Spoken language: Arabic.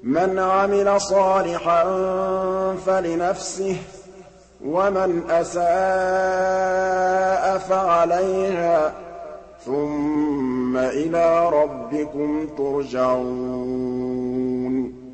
مَنْ عَمِلَ صَالِحًا فَلِنَفْسِهِ ۖ وَمَنْ أَسَاءَ فَعَلَيْهَا ۖ ثُمَّ إِلَىٰ رَبِّكُمْ تُرْجَعُونَ